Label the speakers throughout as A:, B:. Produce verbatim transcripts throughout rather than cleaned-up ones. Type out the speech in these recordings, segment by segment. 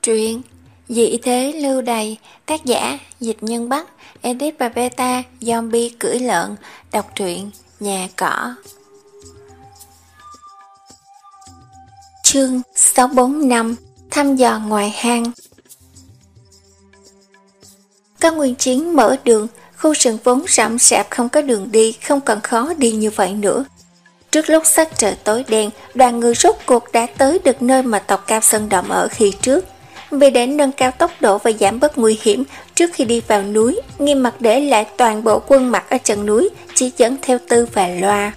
A: Truyện Dị thế lưu đày, tác giả Dịch Nhân Bắc, edit và beta Zombie cưỡi lợn. Đọc truyện Nhà Cỏ. Chương sáu bốn năm Thăm dò ngoài hang. Các nguyên chiến mở đường, khu rừng vốn rậm rạp không có đường đi, không còn khó đi như vậy nữa. Trước lúc sắc trời tối đen, đoàn người rốt cuộc đã tới được nơi mà tộc Cao Sơn Động ở khi trước. Vì để nâng cao tốc độ và giảm bớt nguy hiểm, trước khi đi vào núi, Nghiêm Mặc để lại toàn bộ quân mặt ở chân núi, chỉ dẫn theo Tư và Loa.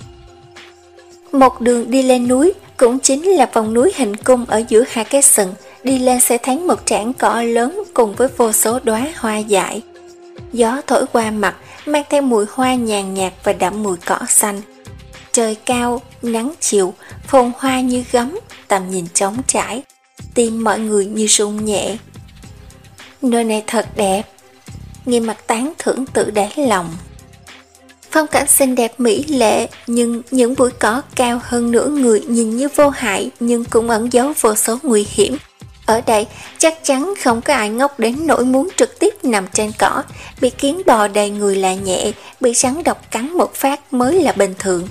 A: Một đường đi lên núi cũng chính là vòng núi hình cung ở giữa hai cái sừng, đi lên sẽ thấy một trảng cỏ lớn cùng với vô số đóa hoa dại. Gió thổi qua mặt, mang theo mùi hoa nhàn nhạt và đậm mùi cỏ xanh. Trời cao, nắng chiều, phồn hoa như gấm, tầm nhìn trống trải, tim mọi người như rung nhẹ. Nơi này thật đẹp, Nghiêm Mặc tán thưởng tự đáy lòng. Phong cảnh xinh đẹp mỹ lệ, nhưng những bụi cỏ cao hơn nửa người nhìn như vô hại nhưng cũng ẩn giấu vô số nguy hiểm. Ở đây chắc chắn không có ai ngốc đến nỗi muốn trực tiếp nằm trên cỏ, bị kiến bò đầy người là nhẹ, bị rắn độc cắn một phát mới là bình thường.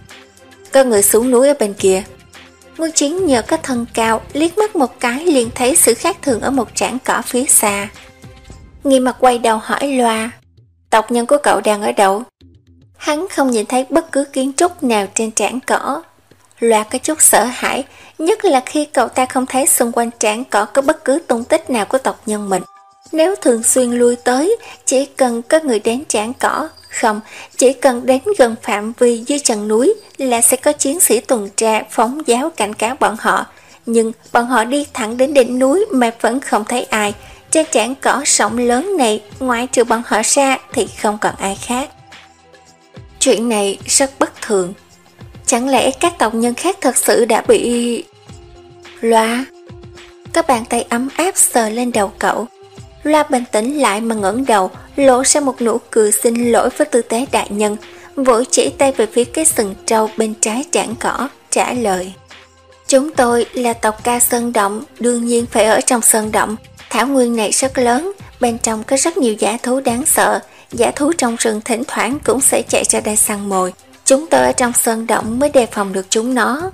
A: Có người xuống núi ở bên kia. Ngô Chiến nhờ có thân cao, liếc mắt một cái liền thấy sự khác thường ở một trảng cỏ phía xa. Nghiêm Mặc quay đầu hỏi Loa, tộc nhân của cậu đang ở đâu? Hắn không nhìn thấy bất cứ kiến trúc nào trên trảng cỏ. Loa có chút sợ hãi, nhất là khi cậu ta không thấy xung quanh trảng cỏ có bất cứ tung tích nào của tộc nhân mình. Nếu thường xuyên lui tới, chỉ cần có người đến trảng cỏ, không, chỉ cần đến gần phạm vi dưới chân núi là sẽ có chiến sĩ tuần tra phóng giáo cảnh cáo bọn họ. Nhưng bọn họ đi thẳng đến đỉnh núi mà vẫn không thấy ai. Trên trảng cỏ rộng lớn này, ngoại trừ bọn họ ra thì không còn ai khác. Chuyện này rất bất thường. Chẳng lẽ các tộc nhân khác thật sự đã bị... Loa. Các bàn tay ấm áp sờ lên đầu cậu. Loa bình tĩnh lại mà ngẩng đầu, lộ ra một nụ cười xin lỗi với tư tế đại nhân, vội chỉ tay về phía cái sừng trâu bên trái trảng cỏ, trả lời. Chúng tôi là tộc Ca Sơn Động, đương nhiên phải ở trong sơn động. Thảo nguyên này rất lớn, bên trong có rất nhiều dã thú đáng sợ, dã thú trong rừng thỉnh thoảng cũng sẽ chạy ra đây săn mồi. Chúng tôi ở trong sơn động mới đề phòng được chúng nó.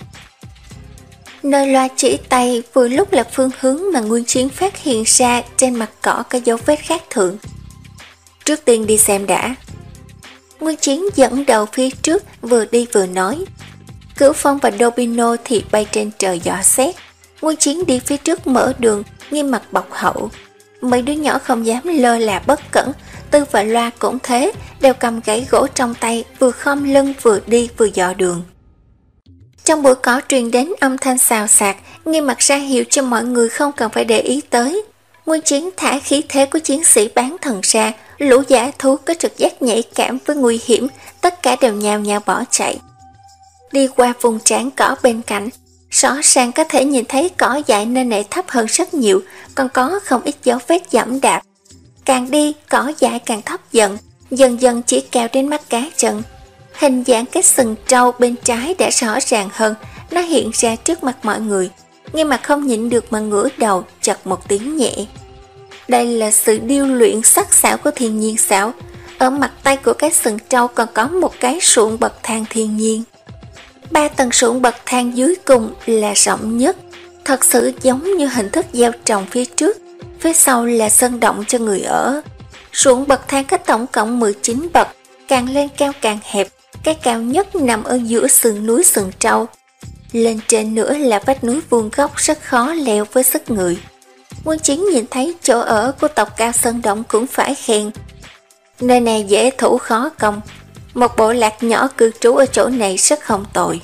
A: Nơi Loa chỉ tay vừa lúc là phương hướng mà Nguyên Chiến phát hiện ra trên mặt cỏ có dấu vết khác thường. Trước tiên đi xem đã. Nguyên Chiến dẫn đầu phía trước, vừa đi vừa nói. Cửu Phong và Dobino thì bay trên trời dò xét. Nguyên Chiến đi phía trước mở đường, Nghiêm Mặc bọc hậu. Mấy đứa nhỏ không dám lơ là bất cẩn, Tư và Loa cũng thế, đều cầm gãy gỗ trong tay, vừa khom lưng vừa đi vừa dò đường. Trong bụi cỏ truyền đến âm thanh xào xạc, Nghiêm Mặc ra hiệu cho mọi người không cần phải để ý tới. Nguyên Chiến thả khí thế của chiến sĩ bán thần ra, lũ dã thú có trực giác nhạy cảm với nguy hiểm, tất cả đều nhào nhào bỏ chạy. Đi qua vùng trảng cỏ bên cạnh, rõ ràng có thể nhìn thấy cỏ dại nơi này thấp hơn rất nhiều, còn có không ít dấu vết dẫm đạp. Càng đi, cỏ dại càng thấp dần, dần dần chỉ cao đến mắt cá chân. Hình dạng cái sừng trâu bên trái đã rõ ràng hơn, nó hiện ra trước mặt mọi người. Nhưng mà không nhịn được mà ngửa đầu, chật một tiếng nhẹ. Đây là sự điêu luyện sắc sảo của thiên nhiên xảo. Ở mặt tay của cái sừng trâu còn có một cái ruộng bậc thang thiên nhiên. Ba tầng ruộng bậc thang dưới cùng là rộng nhất, thật sự giống như hình thức gieo trồng phía trước, phía sau là sân động cho người ở. Ruộng bậc thang có tổng cộng mười chín bậc, càng lên cao càng hẹp, cái cao nhất nằm ở giữa sườn núi sừng trâu. Lên trên nữa là vách núi vuông góc rất khó leo với sức người. Nguyên Chiến nhìn thấy chỗ ở của tộc Cao Sơn Động cũng phải khen. Nơi này dễ thủ khó công, một bộ lạc nhỏ cư trú ở chỗ này rất không tồi.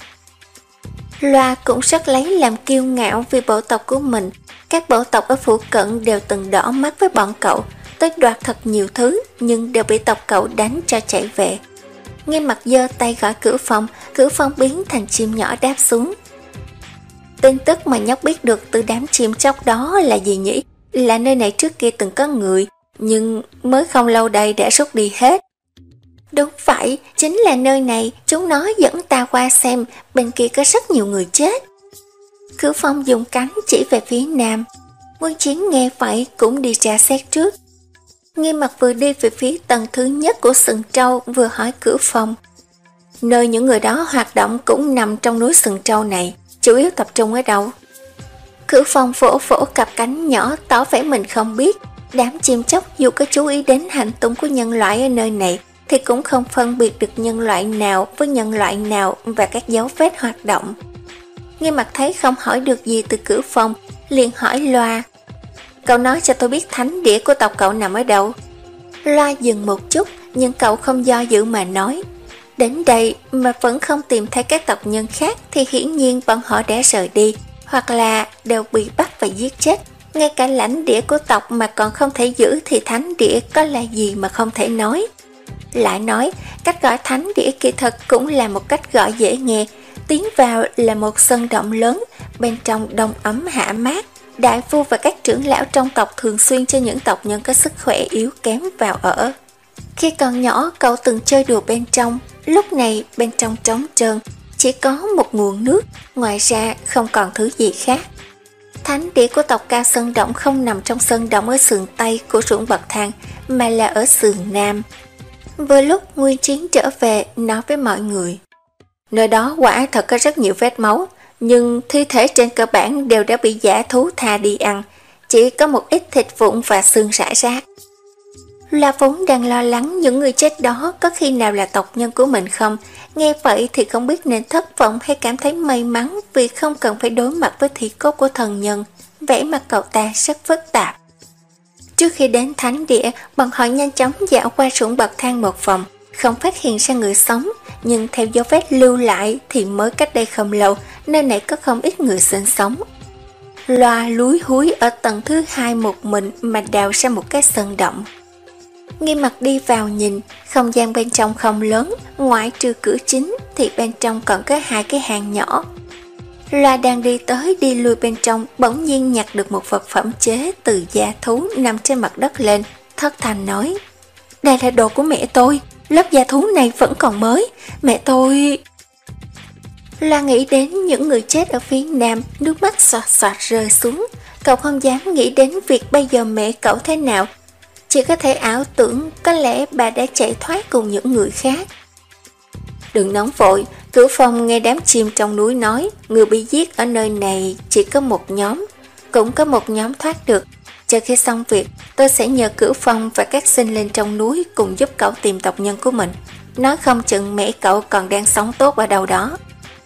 A: Loa cũng rất lấy làm kiêu ngạo vì bộ tộc của mình. Các bộ tộc ở phụ cận đều từng đỏ mắt với bọn cậu, tới đoạt thật nhiều thứ nhưng đều bị tộc cậu đánh cho chạy về. Nghiêm Mặc giơ tay gọi Cửu Phong, Cửu Phong biến thành chim nhỏ đáp xuống. Tin tức mà nhóc biết được từ đám chim chóc đó là gì nhỉ? Là nơi này trước kia từng có người, nhưng mới không lâu đây đã rút đi hết. Đúng vậy, chính là nơi này, chúng nó dẫn ta qua xem, bên kia có rất nhiều người chết. Cửu Phong dùng cánh chỉ về phía nam. Nguyên Chiến nghe vậy cũng đi tra xét trước. Nghiêm Mặc vừa đi về phía tầng thứ nhất của sừng trâu vừa hỏi cửa phòng. Nơi những người đó hoạt động cũng nằm trong núi sừng trâu này, chủ yếu tập trung ở đâu? Cửa phòng vỗ vỗ cặp cánh nhỏ tỏ vẻ mình không biết. Đám chim chóc dù có chú ý đến hành tung của nhân loại ở nơi này thì cũng không phân biệt được nhân loại nào với nhân loại nào và các dấu vết hoạt động. Nghiêm Mặc thấy không hỏi được gì từ cửa phòng, liền hỏi Loa. Cậu nói cho tôi biết thánh địa của tộc cậu nằm ở đâu? Loa dừng một chút, nhưng cậu không do dự mà nói. Đến đây mà vẫn không tìm thấy các tộc nhân khác thì hiển nhiên bọn họ đã rời đi, hoặc là đều bị bắt và giết chết. Ngay cả lãnh địa của tộc mà còn không thể giữ thì thánh địa có là gì mà không thể nói. Lại nói, cách gọi thánh địa kỳ thực cũng là một cách gọi dễ nghe. Tiến vào là một sân động lớn, bên trong đông ấm hạ mát. Đại vua và các trưởng lão trong tộc thường xuyên cho những tộc nhân có sức khỏe yếu kém vào ở. Khi còn nhỏ, cậu từng chơi đùa bên trong. Lúc này bên trong trống trơn, chỉ có một nguồn nước, ngoài ra không còn thứ gì khác. Thánh địa của tộc Cao Sơn Động không nằm trong sơn động ở sườn Tây của ruộng bậc thang, mà là ở sườn Nam. Vừa lúc Nguyên Chiến trở về, nói với mọi người. Nơi đó quả thật có rất nhiều vết máu, nhưng thi thể trên cơ bản đều đã bị dã thú tha đi ăn, chỉ có một ít thịt vụn và xương rải rác. La vốn đang lo lắng những người chết đó có khi nào là tộc nhân của mình không, nghe vậy thì không biết nên thất vọng hay cảm thấy may mắn vì không cần phải đối mặt với thi cốt của thần nhân. Vẻ mặt cậu ta rất phức tạp. Trước khi đến thánh địa, bọn họ nhanh chóng dạo qua ruộng bậc thang một vòng, không phát hiện ra người sống, nhưng theo dấu vết lưu lại thì mới cách đây không lâu, nơi này có không ít người sinh sống. Loa lúi húi ở tầng thứ hai một mình mà đào ra một cái sân động. Nghiêm Mặc đi vào nhìn, không gian bên trong không lớn, ngoại trừ cửa chính thì bên trong còn có hai cái hang nhỏ. Loa đang đi tới đi lui bên trong, bỗng nhiên nhặt được một vật phẩm chế từ da thú nằm trên mặt đất lên, thất thanh nói. Đây là đồ của mẹ tôi, lớp da thú này vẫn còn mới, mẹ tôi... Loa nghĩ đến những người chết ở phía nam, nước mắt xoạt xoạt rơi xuống. Cậu không dám nghĩ đến việc bây giờ mẹ cậu thế nào, chỉ có thể ảo tưởng có lẽ bà đã chạy thoát cùng những người khác. Đừng nóng vội, cửa phòng nghe đám chim trong núi nói, người bị giết ở nơi này chỉ có một nhóm, cũng có một nhóm thoát được. Chờ khi xong việc, tôi sẽ nhờ cửa phòng và các sinh linh trong núi cùng giúp cậu tìm tộc nhân của mình. Nói không chừng mẹ cậu còn đang sống tốt ở đâu đó.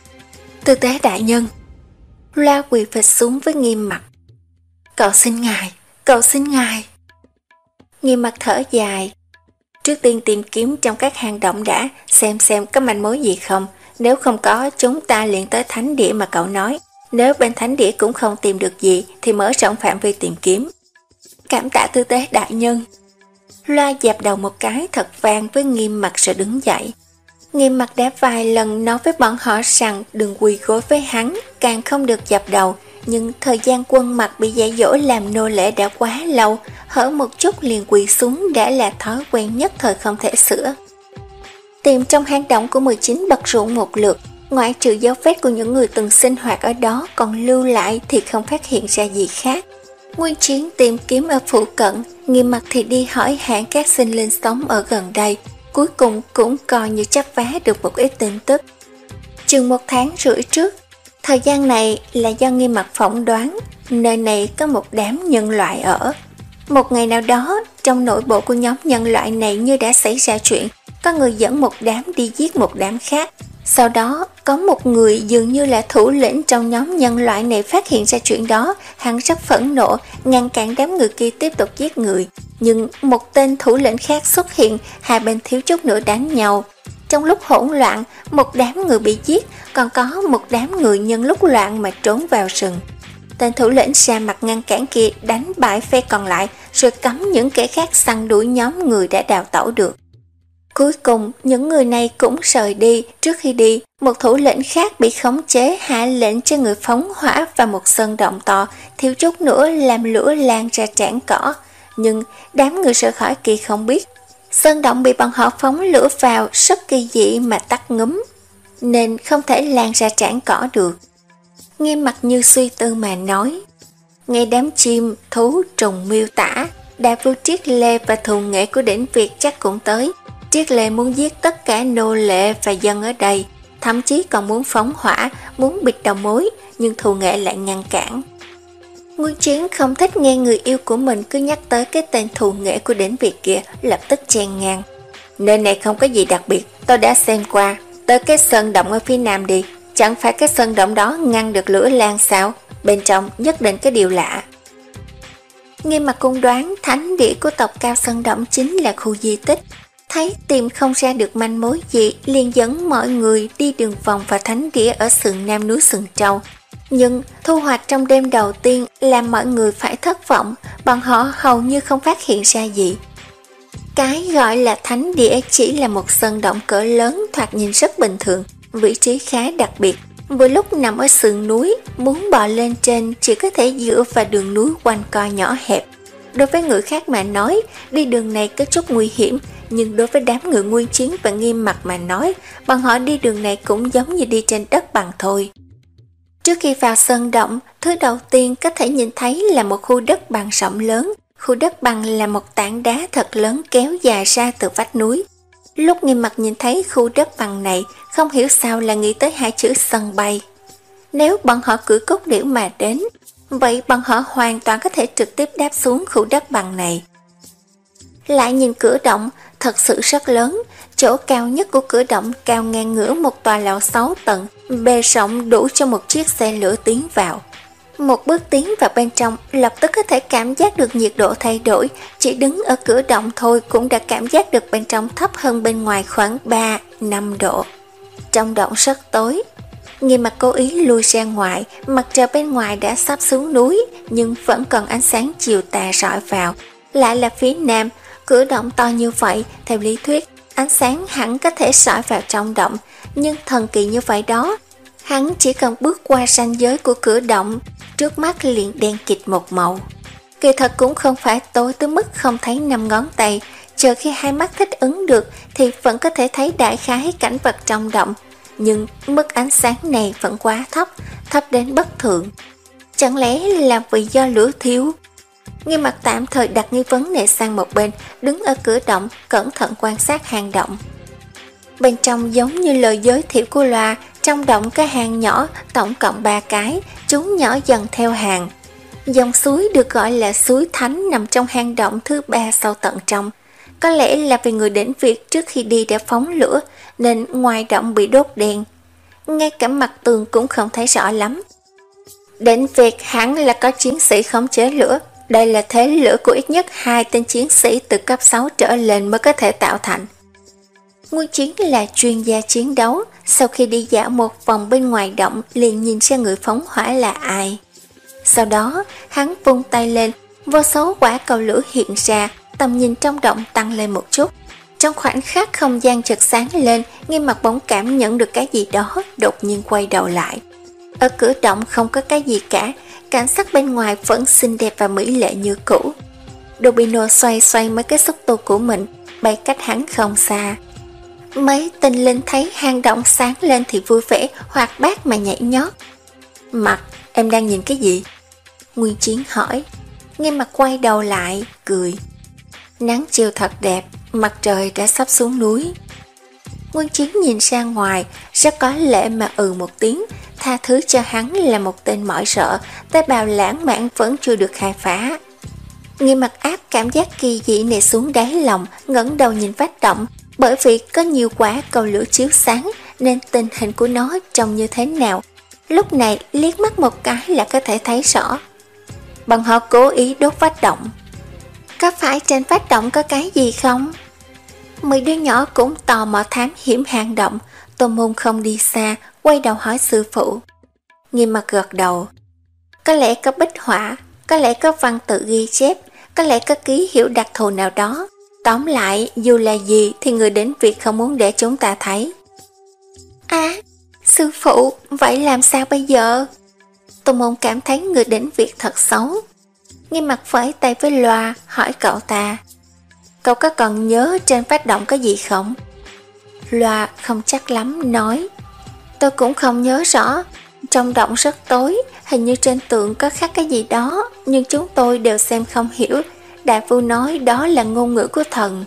A: Tư tế đại nhân. Loa quỳ phịch xuống với Nghiêm Mặc. Cậu xin ngài, cậu xin ngài. Nghiêm Mặc thở dài. Trước tiên tìm kiếm trong các hang động đã, xem xem có manh mối gì không. Nếu không có, chúng ta liền tới thánh địa mà cậu nói. Nếu bên thánh địa cũng không tìm được gì thì mở rộng phạm vi tìm kiếm. Cảm tạ tư tế đại nhân. Loa dập đầu một cái thật vang với Nghiêm Mặc rồi đứng dậy. Nghiêm Mặc đã vài lần nói với bọn họ rằng đừng quỳ gối với hắn, càng không được dập đầu. Nhưng thời gian Quân Mặc bị dạy dỗ làm nô lệ đã quá lâu, hở một chút liền quỳ xuống đã là thói quen nhất thời không thể sửa. Tìm trong hang động của mười chín bậc ruộng một lượt, ngoại trừ dấu vết của những người từng sinh hoạt ở đó còn lưu lại thì không phát hiện ra gì khác. Nguyên Chiến tìm kiếm ở phụ cận, Nghiêm Mặc thì đi hỏi hạn các sinh linh sống ở gần đây, cuối cùng cũng coi như chắp vá được một ít tin tức. Chừng một tháng rưỡi trước, thời gian này là do Nghiêm Mặc phỏng đoán, nơi này có một đám nhân loại ở. Một ngày nào đó, trong nội bộ của nhóm nhân loại này như đã xảy ra chuyện, có người dẫn một đám đi giết một đám khác. Sau đó, có một người dường như là thủ lĩnh trong nhóm nhân loại này phát hiện ra chuyện đó, hắn rất phẫn nộ, ngăn cản đám người kia tiếp tục giết người. Nhưng một tên thủ lĩnh khác xuất hiện, hai bên thiếu chút nữa đánh nhau. Trong lúc hỗn loạn, một đám người bị giết, còn có một đám người nhân lúc loạn mà trốn vào rừng. Tên thủ lĩnh ra mặt ngăn cản kia đánh bại phe còn lại, rồi cấm những kẻ khác săn đuổi nhóm người đã đào tẩu được. Cuối cùng, những người này cũng rời đi. Trước khi đi, một thủ lĩnh khác bị khống chế hạ lệnh cho người phóng hỏa vào một sân động to, thiếu chút nữa làm lửa lan ra trảng cỏ. Nhưng đám người rời khỏi kia không biết, sơn động bị bọn họ phóng lửa vào rất kỳ dị mà tắt ngúm, nên không thể lan ra trảng cỏ được. Nghiêm Mặc như suy tư mà nói, Nghe đám chim, thú, trùng miêu tả, Đại Vương Triết Lê và thù nghệ của đỉnh Việt chắc cũng tới. Triết Lê muốn giết tất cả nô lệ và dân ở đây, thậm chí còn muốn phóng hỏa, muốn bịt đầu mối, nhưng thù nghệ lại ngăn cản. Nguyên Chiến không thích nghe người yêu của mình cứ nhắc tới cái tên thù nghệ của đỉnh Việt kia, lập tức chen ngang. Nơi này không có gì đặc biệt, tôi đã xem qua, tới cái sơn động ở phía nam đi, chẳng phải cái sơn động đó ngăn được lửa lan sao, bên trong nhất định cái điều lạ. Nghe mà cung đoán thánh địa của tộc Cao Sơn Động chính là khu di tích, thấy tìm không ra được manh mối gì, liền dẫn mọi người đi đường vòng vào thánh địa ở sườn nam núi Sừng Trâu. Nhưng thu hoạch trong đêm đầu tiên làm mọi người phải thất vọng, bọn họ hầu như không phát hiện ra gì. Cái gọi là thánh địa chỉ là một sơn động cỡ lớn thoạt nhìn rất bình thường, vị trí khá đặc biệt. Vừa lúc nằm ở sườn núi, muốn bò lên trên chỉ có thể dựa vào đường núi quanh co nhỏ hẹp. Đối với người khác mà nói, đi đường này có chút nguy hiểm, nhưng đối với đám người Nguyên Chiến và Nghiêm Mặc mà nói, bọn họ đi đường này cũng giống như đi trên đất bằng thôi. Trước khi vào sơn động, thứ đầu tiên có thể nhìn thấy là một khu đất bằng rộng lớn. Khu đất bằng là một tảng đá thật lớn kéo dài ra từ vách núi. Lúc Nghiêm Mặc nhìn thấy khu đất bằng này, không hiểu sao là nghĩ tới hai chữ sân bay. Nếu bọn họ cưỡi cốt điểu mà đến, vậy bọn họ hoàn toàn có thể trực tiếp đáp xuống khu đất bằng này. Lại nhìn cửa động, thật sự rất lớn, chỗ cao nhất của cửa động cao ngang ngửa một tòa lầu sáu tầng, bề rộng đủ cho một chiếc xe lửa tiến vào. Một bước tiến vào bên trong, lập tức có thể cảm giác được nhiệt độ thay đổi, chỉ đứng ở cửa động thôi cũng đã cảm giác được bên trong thấp hơn bên ngoài khoảng ba năm độ. Trong động rất tối. Nghiêm Mặc cố ý lui ra ngoài, mặt trời bên ngoài đã sắp xuống núi, nhưng vẫn còn ánh sáng chiều tà rọi vào. Lại là phía nam, cửa động to như vậy, theo lý thuyết, ánh sáng hẳn có thể sỏi vào trong động, nhưng thần kỳ như vậy đó, hắn chỉ cần bước qua ranh giới của cửa động, trước mắt liền đen kịt một màu. Kỳ thật cũng không phải tối tới mức không thấy năm ngón tay, chờ khi hai mắt thích ứng được thì vẫn có thể thấy đại khái cảnh vật trong động, nhưng mức ánh sáng này vẫn quá thấp, thấp đến bất thường. Chẳng lẽ là vì do lửa thiếu? Nghiêm Mặc tạm thời đặt nghi vấn này sang một bên, đứng ở cửa động, cẩn thận quan sát hang động. Bên trong giống như lời giới thiệu của loa, trong động có hang nhỏ, tổng cộng ba cái, chúng nhỏ dần theo hàng. Dòng suối được gọi là suối Thánh nằm trong hang động thứ ba sâu tận trong. Có lẽ là vì người đến Việt trước khi đi đã phóng lửa, nên ngoài động bị đốt đèn. Ngay cả mặt tường cũng không thấy rõ lắm. Đến Việt hẳn là có chiến sĩ khống chế lửa. Đây là thế lửa của ít nhất hai tên chiến sĩ từ cấp sáu trở lên mới có thể tạo thành. Nguyên Chiến là chuyên gia chiến đấu, sau khi đi dạo một vòng bên ngoài động liền nhìn ra người phóng hỏa là ai. Sau đó, hắn vung tay lên, vô số quả cầu lửa hiện ra, tầm nhìn trong động tăng lên một chút. Trong khoảnh khắc không gian chợt sáng lên, Nghiêm Mặc bỗng cảm nhận được cái gì đó, đột nhiên quay đầu lại. Ở cửa động không có cái gì cả, cảnh sắc bên ngoài vẫn xinh đẹp và mỹ lệ như cũ. Dobino xoay xoay mấy cái xúc tu của mình, bay cách hắn không xa. Mấy tinh linh thấy hang động sáng lên thì vui vẻ, hoạt bát mà nhảy nhót. Mặc, em đang nhìn cái gì? Nguyên Chiến hỏi. Nghiêm Mặc quay đầu lại, cười. Nắng chiều thật đẹp, mặt trời đã sắp xuống núi. Nguyên Chiến nhìn ra ngoài, rất có lệ mà ừ một tiếng, tha thứ cho hắn là một tên mỏi sợ, tế bào lãng mạn vẫn chưa được khai phá. Nghiêm Mặc áp cảm giác kỳ dị này xuống đáy lòng, ngẩng đầu nhìn vách động, bởi vì có nhiều quả cầu lửa chiếu sáng nên tình hình của nó trông như thế nào, lúc này liếc mắt một cái là có thể thấy rõ. Bọn họ cố ý đốt vách động. Có phải trên vách động có cái gì không? Mấy đứa nhỏ cũng tò mò thám hiểm hang động. Tô Môn không đi xa, quay đầu hỏi sư phụ. Nghiêm Mặc gật đầu. Có lẽ có bích họa, có lẽ có văn tự ghi chép, có lẽ có ký hiệu đặc thù nào đó. Tóm lại, dù là gì thì người đến Việt không muốn để chúng ta thấy. À, sư phụ, vậy làm sao bây giờ? Tô Môn cảm thấy người đến Việt thật xấu. Nghiêm Mặc phẩy tay với loa, hỏi cậu ta. Cậu có còn nhớ trên vách động có gì không? Loa không chắc lắm, nói. Tôi cũng không nhớ rõ, Trong động rất tối, hình như trên tường có khắc cái gì đó, nhưng chúng tôi đều xem không hiểu. Đại phu nói đó là ngôn ngữ của thần.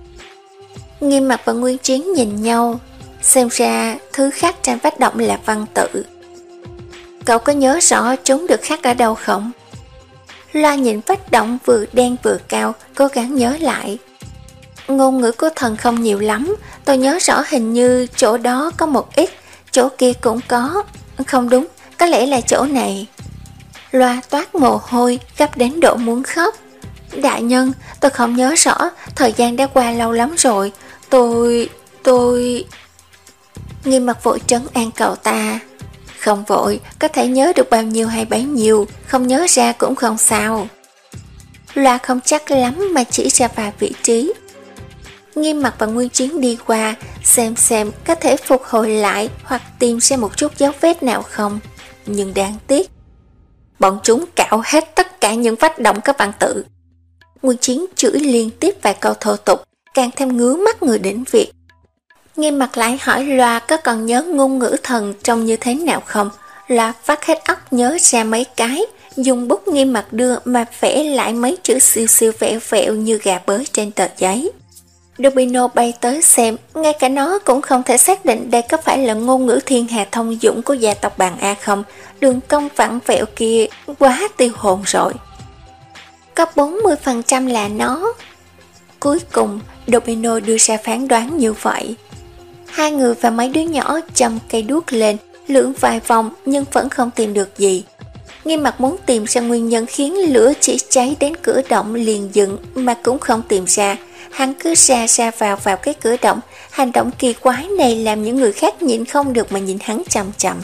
A: Nghiêm Mặc và Nguyên Chiến nhìn nhau, xem ra thứ khắc trên vách động là văn tự. Cậu có nhớ rõ chúng được khắc ở đâu không? Loa nhìn vách động vừa đen vừa cao, cố gắng nhớ lại. Ngôn ngữ của thần không nhiều lắm, tôi nhớ rõ hình như chỗ đó có một ít, chỗ kia cũng có. Không đúng, có lẽ là chỗ này. Loa toát mồ hôi, gấp đến độ muốn khóc. Đại nhân, tôi không nhớ rõ, thời gian đã qua lâu lắm rồi. Tôi... tôi... Nghiêm Mặc vội trấn an cậu ta. Không vội, có thể nhớ được bao nhiêu hay bấy nhiêu, không nhớ ra cũng không sao. Loa không chắc lắm mà chỉ ra vài vị trí. Nghiêm Mặc và Nguyên Chiến đi qua, xem xem có thể phục hồi lại hoặc tìm ra một chút dấu vết nào không. Nhưng đáng tiếc, bọn chúng cạo hết tất cả những vách động có văn tự. Nguyên Chiến chửi liên tiếp vài câu thô tục, càng thêm ngứa mắt người đến việc. Nghiêm Mặc lại hỏi Loa có còn nhớ ngôn ngữ thần trông như thế nào không. Loa vắt hết óc nhớ ra mấy cái, dùng bút Nghiêm Mặc đưa mà vẽ lại mấy chữ siêu siêu vẹo vẹo như gà bới trên tờ giấy. Dobino bay tới xem, ngay cả nó cũng không thể xác định đây có phải là ngôn ngữ thiên hà thông dụng của gia tộc Bàn A không. Đường cong vặn vẹo kia quá tiêu hồn rồi. Có bốn mươi phần trăm là nó. Cuối cùng, Dobino đưa ra phán đoán như vậy. Hai người và mấy đứa nhỏ châm cây đuốc lên, lượn vài vòng nhưng vẫn không tìm được gì. Nghiêm Mặc muốn tìm ra nguyên nhân khiến lửa chỉ cháy đến cửa động liền dừng mà cũng không tìm ra. Hắn cứ ra ra vào vào cái cửa động. Hành động kỳ quái này làm những người khác nhìn không được mà nhìn hắn chằm chằm.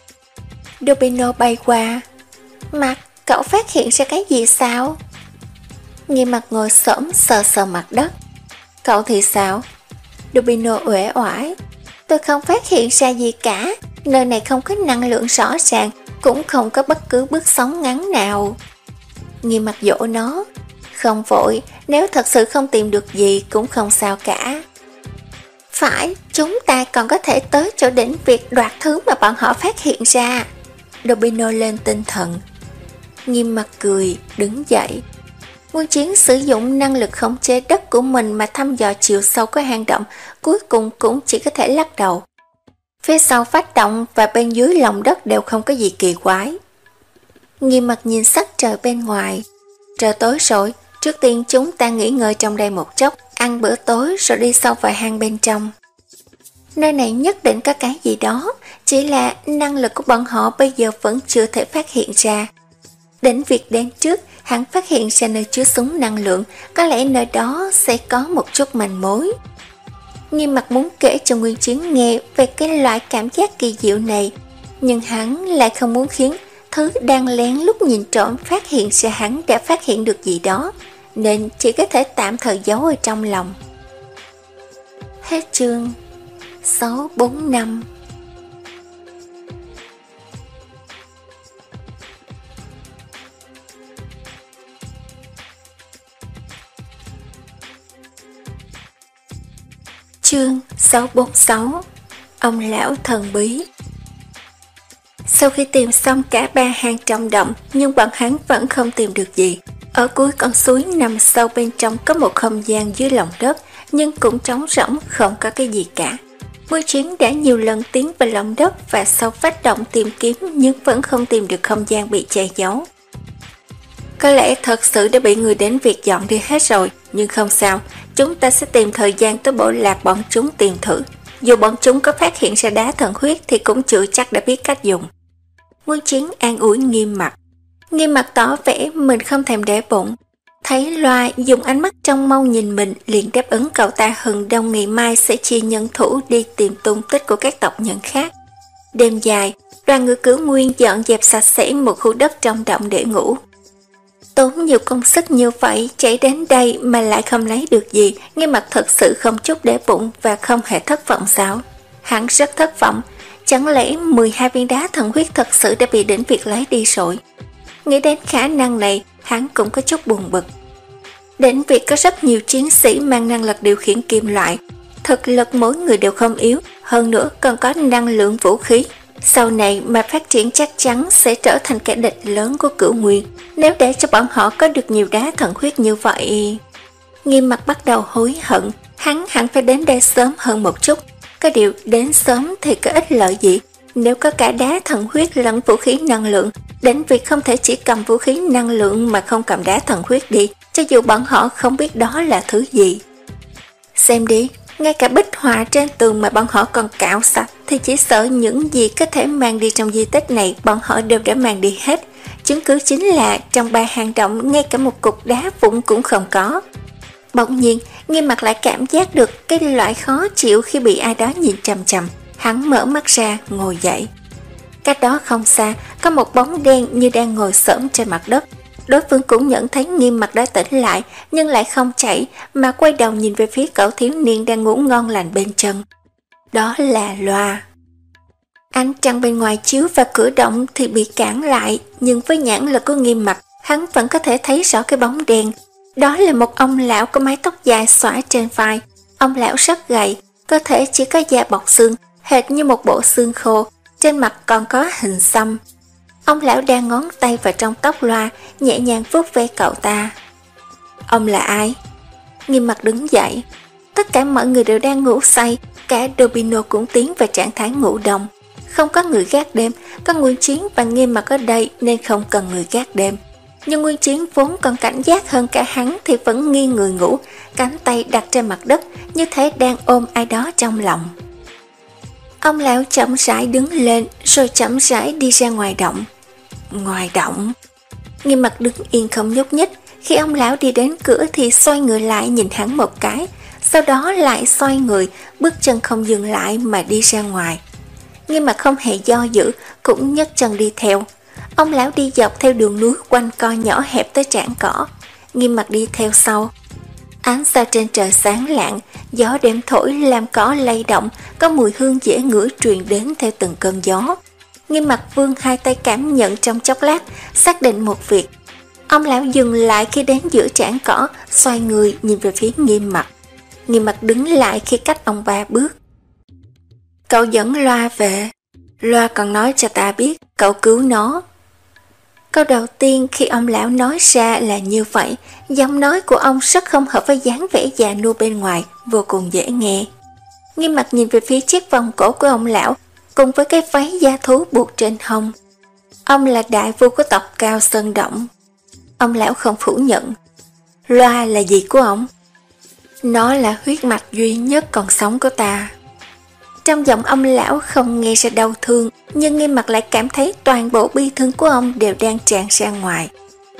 A: Dobino bay qua. Mặc, cậu phát hiện ra cái gì sao? Nghiêm Mặc ngồi xổm sờ sờ mặt đất. Cậu thì sao? Dobino uể oải. Tôi không phát hiện ra gì cả. Nơi này không có năng lượng rõ ràng, cũng không có bất cứ bước sóng ngắn nào. Nghiêm Mặc dỗ nó. Không vội, nếu thật sự không tìm được gì cũng không sao cả. Phải, chúng ta còn có thể tới chỗ đỉnh việc đoạt thứ mà bọn họ phát hiện ra. Dobino lên tinh thần. Nghiêm Mặc cười, đứng dậy. Nguyên Chiến sử dụng năng lực khống chế đất của mình mà thăm dò chiều sâu của hang động, cuối cùng cũng chỉ có thể lắc đầu. Phía sau vách động và bên dưới lòng đất đều không có gì kỳ quái. Nghiêm Mặc nhìn sắc trời bên ngoài. Trời tối rồi, trước tiên chúng ta nghỉ ngơi trong đây một chốc, ăn bữa tối rồi đi sâu vào hang bên trong. Nơi này nhất định có cái gì đó, chỉ là năng lực của bọn họ bây giờ vẫn chưa thể phát hiện ra. Đến việc đến trước, hắn phát hiện ra nơi chứa súng năng lượng, có lẽ nơi đó sẽ có một chút manh mối. Nghiêm Mặc muốn kể cho Nguyên Chiến nghe về cái loại cảm giác kỳ diệu này, nhưng hắn lại không muốn khiến thứ đang lén lút nhìn trộm phát hiện ra hắn đã phát hiện được gì đó, nên chỉ có thể tạm thời giấu ở trong lòng. Hết chương sáu bốn năm. Chương sáu bốn sáu. Ông lão thần bí. Sau khi tìm xong cả ba hang trong động, nhưng bọn hắn vẫn không tìm được gì. Ở cuối con suối nằm sâu bên trong có một không gian dưới lòng đất, nhưng cũng trống rỗng, không có cái gì cả. Nguyên Chiến đã nhiều lần tiến vào lòng đất và sau vách động tìm kiếm, nhưng vẫn không tìm được không gian bị che giấu. Có lẽ thật sự đã bị người đến việc dọn đi hết rồi, nhưng không sao, chúng ta sẽ tìm thời gian tới bộ lạc bọn chúng tìm thử. Dù bọn chúng có phát hiện ra đá thần huyết thì cũng chưa chắc đã biết cách dùng. Nguyên Chiến an ủi Nghiêm Mặc. Nghiêm Mặc tỏ vẻ mình không thèm để bụng. Thấy Loa dùng ánh mắt trong mau nhìn mình, liền đáp ứng cậu ta hừng đông ngày mai sẽ chia nhân thủ đi tìm tung tích của các tộc nhân khác. Đêm dài, đoàn người Cửu Nguyên dọn dẹp sạch sẽ một khu đất trong động để ngủ. Tốn nhiều công sức như vậy chạy đến đây mà lại không lấy được gì, Nghiêm Mặc thật sự không chút để bụng và không hề thất vọng sao? Hắn rất thất vọng, chẳng lẽ mười hai viên đá thần huyết thật sự đã bị Đỉnh Việt lấy đi rồi? Nghĩ đến khả năng này, hắn cũng có chút buồn bực. Đỉnh Việt có rất nhiều chiến sĩ mang năng lực điều khiển kim loại, thực lực mỗi người đều không yếu, hơn nữa còn có năng lượng vũ khí. Sau này mà phát triển chắc chắn sẽ trở thành kẻ địch lớn của Cửu Nguyên. Nếu để cho bọn họ có được nhiều đá thần huyết như vậy... Nghiêm Mặc bắt đầu hối hận, hắn hẳn phải đến đây sớm hơn một chút. Có điều đến sớm thì có ích lợi gì? Nếu có cả đá thần huyết lẫn vũ khí năng lượng, đến việc không thể chỉ cầm vũ khí năng lượng mà không cầm đá thần huyết đi, cho dù bọn họ không biết đó là thứ gì. Xem đi, ngay cả bích họa trên tường mà bọn họ còn cạo sạch, thì chỉ sợ những gì có thể mang đi trong di tích này bọn họ đều đã mang đi hết. Chứng cứ chính là trong ba hang động ngay cả một cục đá vụn cũng không có. Bỗng nhiên, Nghiêm Mặc lại cảm giác được cái loại khó chịu khi bị ai đó nhìn chằm chằm. Hắn mở mắt ra, ngồi dậy. Cách đó không xa, có một bóng đen như đang ngồi xổm trên mặt đất. Đối phương cũng nhận thấy Nghiêm Mặc đã tỉnh lại, nhưng lại không chạy, mà quay đầu nhìn về phía cậu thiếu niên đang ngủ ngon lành bên chân. Đó là Loa. Ánh trăng bên ngoài chiếu vào cửa động thì bị cản lại, nhưng với nhãn lực của Nghiêm Mặc, hắn vẫn có thể thấy rõ cái bóng đen. Đó là một ông lão có mái tóc dài xõa trên vai. Ông lão rất gầy, cơ thể chỉ có da bọc xương, hệt như một bộ xương khô, trên mặt còn có hình xăm. Ông lão đang ngón tay vào trong tóc Loa, nhẹ nhàng vuốt ve cậu ta. Ông là ai? Nghiêm Mặc đứng dậy. Tất cả mọi người đều đang ngủ say, cả Dobino cũng tiến vào trạng thái ngủ đông. Không có người gác đêm, có Nguyên Chiến và Nghiêm Mặc ở đây nên không cần người gác đêm. Nhưng Nguyên Chiến vốn còn cảnh giác hơn cả hắn thì vẫn nghiêng người ngủ, cánh tay đặt trên mặt đất, như thế đang ôm ai đó trong lòng. Ông lão chậm rãi đứng lên, rồi chậm rãi đi ra ngoài động. Ngoài động? Nghiêm Mặc đứng yên không nhúc nhích. Khi ông lão đi đến cửa thì xoay người lại nhìn hắn một cái, sau đó lại xoay người, bước chân không dừng lại mà đi ra ngoài. Nghiêm Mặc không hề do dự, cũng nhấc chân đi theo. Ông lão đi dọc theo đường núi quanh co nhỏ hẹp tới trảng cỏ. Nghiêm Mặc đi theo sau. Ánh sao trên trời sáng lạng, gió đêm thổi làm cỏ lay động, có mùi hương dễ ngửi truyền đến theo từng cơn gió. Nghiêm Mặc vươn hai tay cảm nhận trong chốc lát, xác định một việc. Ông lão dừng lại khi đến giữa trảng cỏ, xoay người nhìn về phía Nghiêm Mặc. Nghiêm Mặc đứng lại khi cách ông ba bước. Cậu dẫn Loa về. Loa còn nói cho ta biết cậu cứu nó. Câu đầu tiên khi ông lão nói ra là như vậy, giọng nói của ông rất không hợp với dáng vẻ già nua bên ngoài, vô cùng dễ nghe. Nghiêm Mặc nhìn về phía chiếc vòng cổ của ông lão, cùng với cái váy da thú buộc trên hông. Ông là đại vua của tộc Cao Sơn Động. Ông lão không phủ nhận. Loa là gì của ông? Nó là huyết mạch duy nhất còn sống của ta. Trong giọng ông lão không nghe ra đau thương, nhưng Nghiêm Mặc lại cảm thấy toàn bộ bi thương của ông đều đang tràn ra ngoài.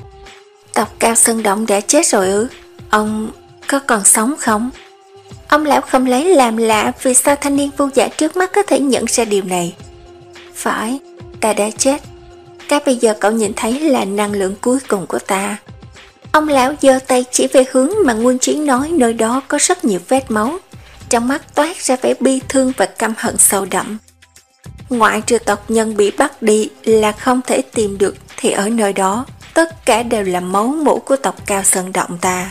A: Tộc Cao Sơn Động đã chết rồi ư? Ông có còn sống không? Ông lão không lấy làm lạ vì sao thanh niên vô dạ trước mắt có thể nhận ra điều này. Phải, ta đã chết. Cái bây giờ cậu nhìn thấy là năng lượng cuối cùng của ta. Ông lão giơ tay chỉ về hướng mà Nguyên Chiến nói, nơi đó có rất nhiều vết máu. Trong mắt toát ra vẻ bi thương và căm hận sâu đậm. Ngoại trừ tộc nhân bị bắt đi là không thể tìm được, thì ở nơi đó tất cả đều là máu mủ của tộc Cao Sơn Động ta.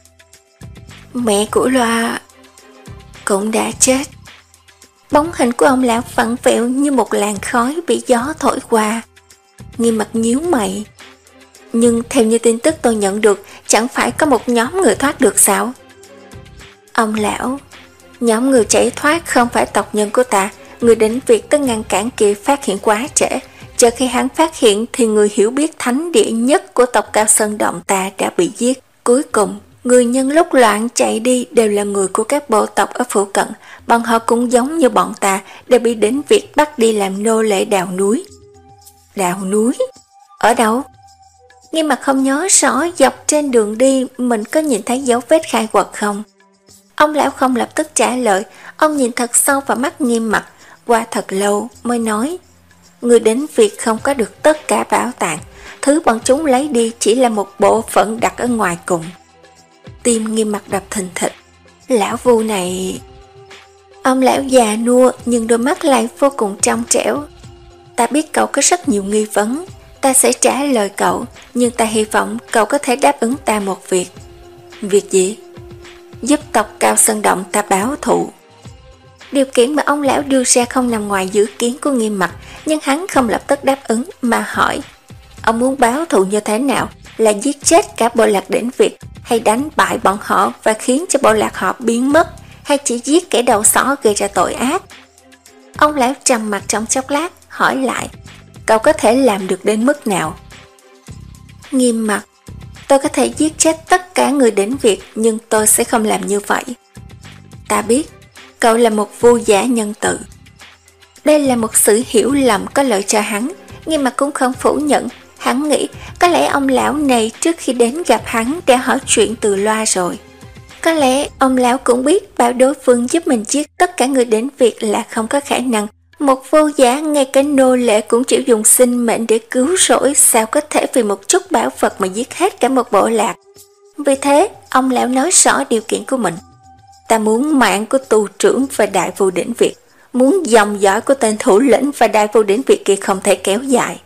A: Mẹ của Loa cũng đã chết. Bóng hình của ông lão phẳng phẹo như một làn khói bị gió thổi qua. Nghiêm Mặc nhíu mày. Nhưng theo như tin tức tôi nhận được, chẳng phải có một nhóm người thoát được sao? Ông lão, nhóm người chạy thoát không phải tộc nhân của ta. Người đến việc tới ngăn cản kia phát hiện quá trễ. Chờ khi hắn phát hiện thì người hiểu biết thánh địa nhất của tộc Cao Sơn Động ta đã bị giết. Cuối cùng, người nhân lúc loạn chạy đi đều là người của các bộ tộc ở phụ cận. Bọn họ cũng giống như bọn ta, đều bị đến việc bắt đi làm nô lệ đào núi. Đào núi? Ở đâu? Nhưng mà không nhớ rõ dọc trên đường đi mình có nhìn thấy dấu vết khai quật không? Ông lão không lập tức trả lời. Ông nhìn thật sâu vào mắt Nghiêm Mặc, qua thật lâu mới nói: người đến việc không có được tất cả bảo tàng. Thứ bọn chúng lấy đi chỉ là một bộ phận đặt ở ngoài cùng. Tim Nghiêm Mặc đập thình thịch. Lão vu này... Ông lão già nua nhưng đôi mắt lại vô cùng trong trẻo. Ta biết cậu có rất nhiều nghi vấn. Ta sẽ trả lời cậu, nhưng ta hy vọng cậu có thể đáp ứng ta một việc. Việc gì? Giúp tộc Cao Sơn Động ta báo thù. Điều kiện mà ông lão đưa ra không nằm ngoài dự kiến của Nghiêm Mặc, nhưng hắn không lập tức đáp ứng mà hỏi: ông muốn báo thù như thế nào? Là giết chết cả bộ lạc đỉnh Việt, hay đánh bại bọn họ và khiến cho bộ lạc họ biến mất, hay chỉ giết kẻ đầu sỏ gây ra tội ác? Ông lão trầm mặt trong chốc lát, hỏi lại: cậu có thể làm được đến mức nào? Nghiêm Mặc: tôi có thể giết chết tất cả người đỉnh Việt, nhưng tôi sẽ không làm như vậy. Ta biết, cậu là một vua giả nhân từ. Đây là một sự hiểu lầm có lợi cho hắn. Nghiêm Mặc cũng không phủ nhận. Hắn nghĩ có lẽ ông lão này trước khi đến gặp hắn đã hỏi chuyện từ loa rồi. Có lẽ ông lão cũng biết bảo đối phương giúp mình giết tất cả người đến Việt là không có khả năng. Một vô giả ngay cả nô lệ cũng chịu dùng sinh mệnh để cứu rỗi, sao có thể vì một chút bảo vật mà giết hết cả một bộ lạc. Vì thế, ông lão nói rõ điều kiện của mình. Ta muốn mạng của tù trưởng và đại vua đỉnh Việt, muốn dòng dõi của tên thủ lĩnh và đại vua đỉnh Việt kia không thể kéo dài.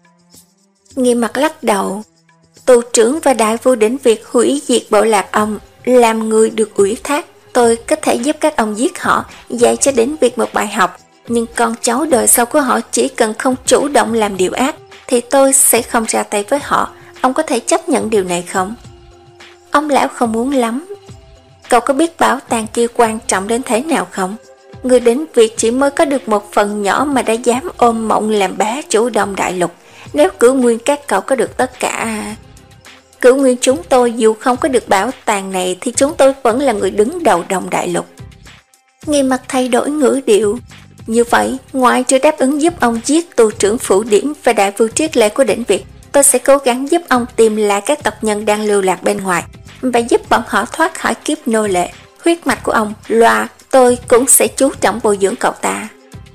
A: Nghiêm Mặc lắc đầu. Tù trưởng và đại vua đỉnh Việt hủy diệt bộ lạc ông, làm người được ủy thác. Tôi có thể giúp các ông giết họ, dạy cho đỉnh Việt một bài học. Nhưng con cháu đời sau của họ chỉ cần không chủ động làm điều ác, thì tôi sẽ không ra tay với họ. Ông có thể chấp nhận điều này không? Ông lão không muốn lắm. Cậu có biết bảo tàng kia quan trọng đến thế nào không? Người đến Việt chỉ mới có được một phần nhỏ mà đã dám ôm mộng làm bá chủ Đông Đại Lục. Nếu Cửu Nguyên các cậu có được tất cả... Cửu Nguyên chúng tôi dù không có được bảo tàng này thì chúng tôi vẫn là người đứng đầu Đông Đại Lục. Nghiêm Mặc thay đổi ngữ điệu. Như vậy, ngoài trừ đáp ứng giúp ông giết tù trưởng Phủ Điểm và đại vua triết lệ của đỉnh Việt, tôi sẽ cố gắng giúp ông tìm lại các tộc nhân đang lưu lạc bên ngoài và giúp bọn họ thoát khỏi kiếp nô lệ. Huyết mạch của ông, Loa, tôi cũng sẽ chú trọng bồi dưỡng cậu ta.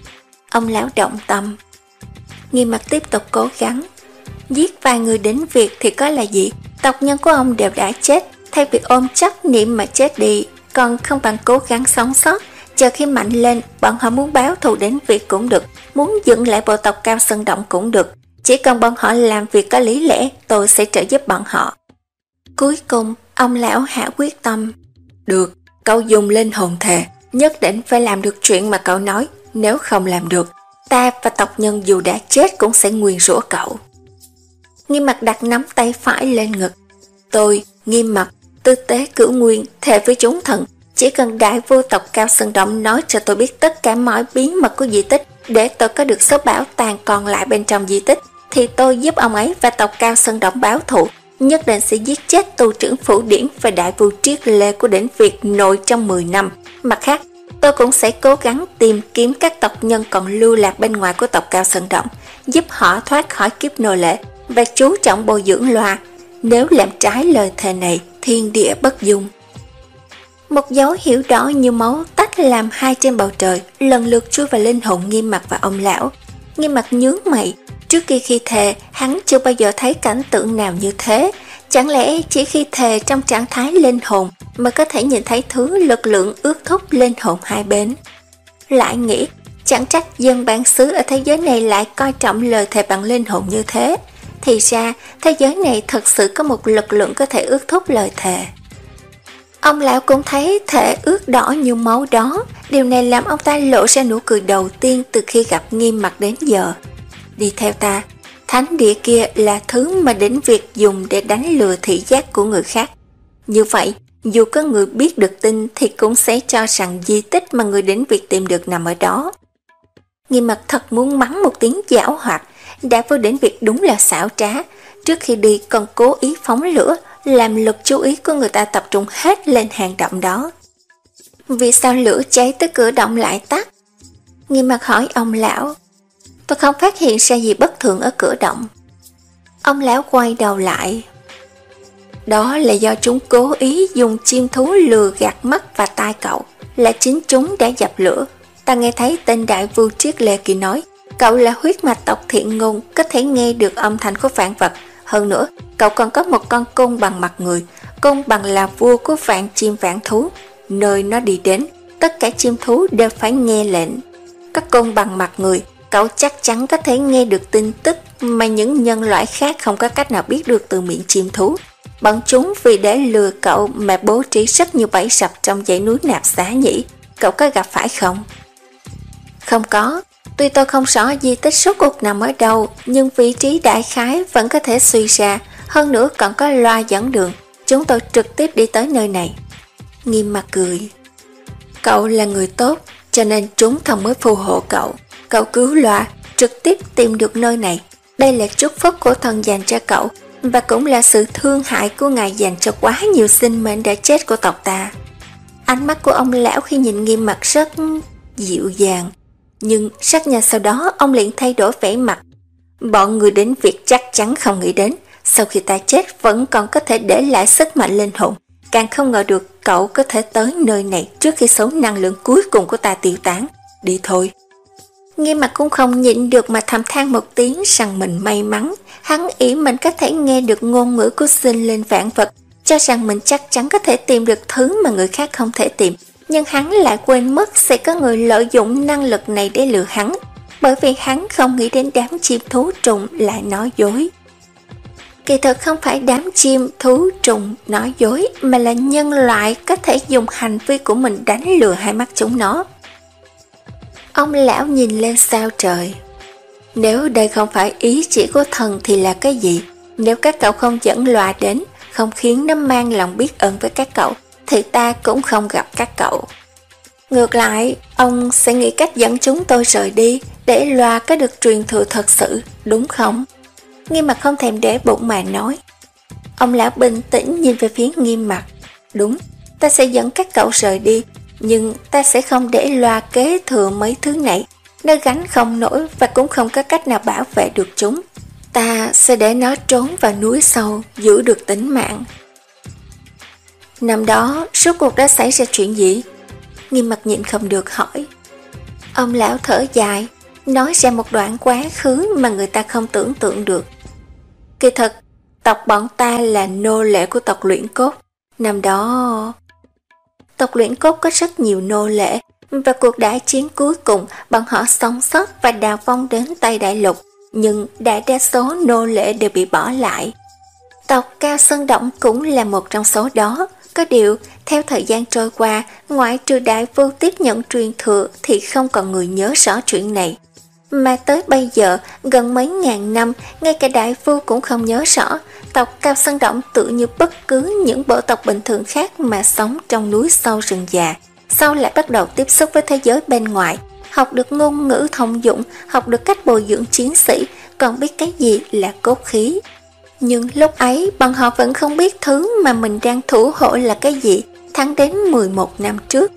A: Ông lão động tâm. Nghiêm Mặc tiếp tục cố gắng. Giết vài người đến Việt thì có là gì? Tộc nhân của ông đều đã chết, thay vì ôm chấp niệm mà chết đi, còn không bằng cố gắng sống sót. Chờ khi mạnh lên, bọn họ muốn báo thù đến Việt cũng được, muốn dựng lại bộ tộc Cao Sơn Động cũng được. Chỉ cần bọn họ làm việc có lý lẽ, tôi sẽ trợ giúp bọn họ. Cuối cùng, ông lão hạ quyết tâm. Được, cậu dùng linh hồn thề, nhất định phải làm được chuyện mà cậu nói. Nếu không làm được, ta và tộc nhân dù đã chết cũng sẽ nguyền rủa cậu. Nghiêm Mặc đặt nắm tay phải lên ngực. Tôi, Nghiêm Mặc, tư tế Cửu Nguyên, thề với chúng thần. Chỉ cần đại vua tộc Cao Sơn Động nói cho tôi biết tất cả mọi bí mật của di tích, để tôi có được số bảo tàng còn lại bên trong di tích, thì tôi giúp ông ấy và tộc Cao Sơn Động báo thù, nhất định sẽ giết chết tù trưởng Phủ Điển và đại vua triết lệ của đỉnh Việt nội trong mười năm. Mặt khác, tôi cũng sẽ cố gắng tìm kiếm các tộc nhân còn lưu lạc bên ngoài của tộc Cao Sơn Động, giúp họ thoát khỏi kiếp nô lệ và chú trọng bồi dưỡng Loa. Nếu làm trái lời thề này, thiên địa bất dung. Một dấu hiểu đỏ như máu tách làm hai trên bầu trời, lần lượt chui vào linh hồn Nghiêm Mặc và ông lão. Nghiêm Mặc nhướng mày, trước kia khi thề, hắn chưa bao giờ thấy cảnh tượng nào như thế. Chẳng lẽ chỉ khi thề trong trạng thái linh hồn mà có thể nhìn thấy thứ lực lượng ước thúc linh hồn hai bên? Lại nghĩ, chẳng trách dân bản xứ ở thế giới này lại coi trọng lời thề bằng linh hồn như thế. Thì ra, thế giới này thật sự có một lực lượng có thể ước thúc lời thề. Ông lão cũng thấy thể ướt đỏ như máu đó. Điều này làm ông ta lộ ra nụ cười đầu tiên từ khi gặp Nghiêm Mặc đến giờ. Đi theo ta, thánh địa kia là thứ mà đỉnh Việt dùng để đánh lừa thị giác của người khác. Như vậy, dù có người biết được tin thì cũng sẽ cho rằng di tích mà người đỉnh Việt tìm được nằm ở đó. Nghiêm Mặc thật muốn mắng một tiếng giảo hoạt. Đại vua đỉnh Việt đúng là xảo trá. Trước khi đi còn cố ý phóng lửa, làm lực chú ý của người ta tập trung hết lên hang động đó. Vì sao lửa cháy tới cửa động lại tắt? Nghiêm Mặc hỏi ông lão. Tôi không phát hiện ra gì bất thường ở cửa động. Ông lão quay đầu lại. Đó là do chúng cố ý dùng chim thú lừa gạt mắt và tai cậu. Là chính chúng đã dập lửa. Ta nghe thấy tên đại vua triết lệ kỳ nói, cậu là huyết mạch tộc Thiện Ngôn, có thể nghe được âm thanh của vạn vật. Hơn nữa, cậu còn có một con côn bằng mặt người. Côn bằng là vua của vạn chim vạn thú. Nơi nó đi đến, tất cả chim thú đều phải nghe lệnh. Các côn bằng mặt người, cậu chắc chắn có thể nghe được tin tức mà những nhân loại khác không có cách nào biết được từ miệng chim thú. Bọn chúng vì để lừa cậu mà bố trí rất nhiều bẫy sập trong dãy núi Nạp Xá nhỉ. cậu có gặp phải không? Không có, tuy tôi không rõ di tích số cuộc nằm ở đâu, nhưng vị trí đại khái vẫn có thể suy ra, hơn nữa còn có loa dẫn đường, chúng tôi trực tiếp đi tới nơi này. Nghiêm mặt cười. Cậu là người tốt, cho nên chúng thần mới phù hộ cậu. Cậu cứu loa, trực tiếp tìm được nơi này. Đây là chúc phúc của thần dành cho cậu, và cũng là sự thương hại của ngài dành cho quá nhiều sinh mệnh đã chết của tộc ta. Ánh mắt của ông lão khi nhìn Nghiêm mặt rất dịu dàng, nhưng rất nhanh sau đó ông liền thay đổi vẻ mặt. Bọn người đến việc chắc chắn không nghĩ đến, sau khi ta chết vẫn còn có thể để lại sức mạnh linh hồn. Càng không ngờ được cậu có thể tới nơi này trước khi số năng lượng cuối cùng của ta tiêu tán. Đi thôi. Nghiêm mặt cũng không nhịn được mà thầm than một tiếng rằng mình may mắn. Hắn nghĩ mình có thể nghe được ngôn ngữ của sinh linh vạn vật, cho rằng mình chắc chắn có thể tìm được thứ mà người khác không thể tìm. Nhưng hắn lại quên mất sẽ có người lợi dụng năng lực này để lừa hắn, bởi vì hắn không nghĩ đến đám chim thú trùng lại nói dối. Kỳ thực không phải đám chim thú trùng nói dối, mà là nhân loại có thể dùng hành vi của mình đánh lừa hai mắt chúng nó. Ông lão nhìn lên sao trời. Nếu đây không phải ý chỉ của thần thì là cái gì? Nếu các cậu không dẫn loa đến, không khiến nó mang lòng biết ơn với các cậu, thì ta cũng không gặp các cậu. Ngược lại, ông sẽ nghĩ cách dẫn chúng tôi rời đi, để loa có được truyền thừa thật sự, đúng không? Nghiêm mặt không thèm để bụng mà nói. Ông lão bình tĩnh nhìn về phía Nghiêm mặt. Đúng, ta sẽ dẫn các cậu rời đi, nhưng ta sẽ không để loa kế thừa mấy thứ này. Nó gánh không nổi và cũng không có cách nào bảo vệ được chúng. Ta sẽ để nó trốn vào núi sâu, giữ được tính mạng. Năm đó, rốt cuộc đã xảy ra chuyện gì? Nghiêm mặt nhịn không được hỏi. Ông lão thở dài, nói ra một đoạn quá khứ mà người ta không tưởng tượng được. Kỳ thật, tộc bọn ta là nô lệ của tộc Luyện Cốt. Năm đó, tộc Luyện Cốt có rất nhiều nô lệ, và cuộc đại chiến cuối cùng bọn họ sống sót và đào vong đến Tây Đại Lục, nhưng đại đa số nô lệ đều bị bỏ lại. Tộc Cao Sơn Động cũng là một trong số đó. Có điều, theo thời gian trôi qua, ngoại trừ đại vương tiếp nhận truyền thừa thì không còn người nhớ rõ chuyện này. Mà tới bây giờ, gần mấy ngàn năm, ngay cả đại vương cũng không nhớ rõ, tộc Cao Sơn Động tự như bất cứ những bộ tộc bình thường khác mà sống trong núi sâu rừng già. Sau lại bắt đầu tiếp xúc với thế giới bên ngoài, học được ngôn ngữ thông dụng, học được cách bồi dưỡng chiến sĩ, còn biết cái gì là cốt khí. Nhưng lúc ấy, bọn họ vẫn không biết thứ mà mình đang thủ hộ là cái gì, tháng đến mười một năm trước.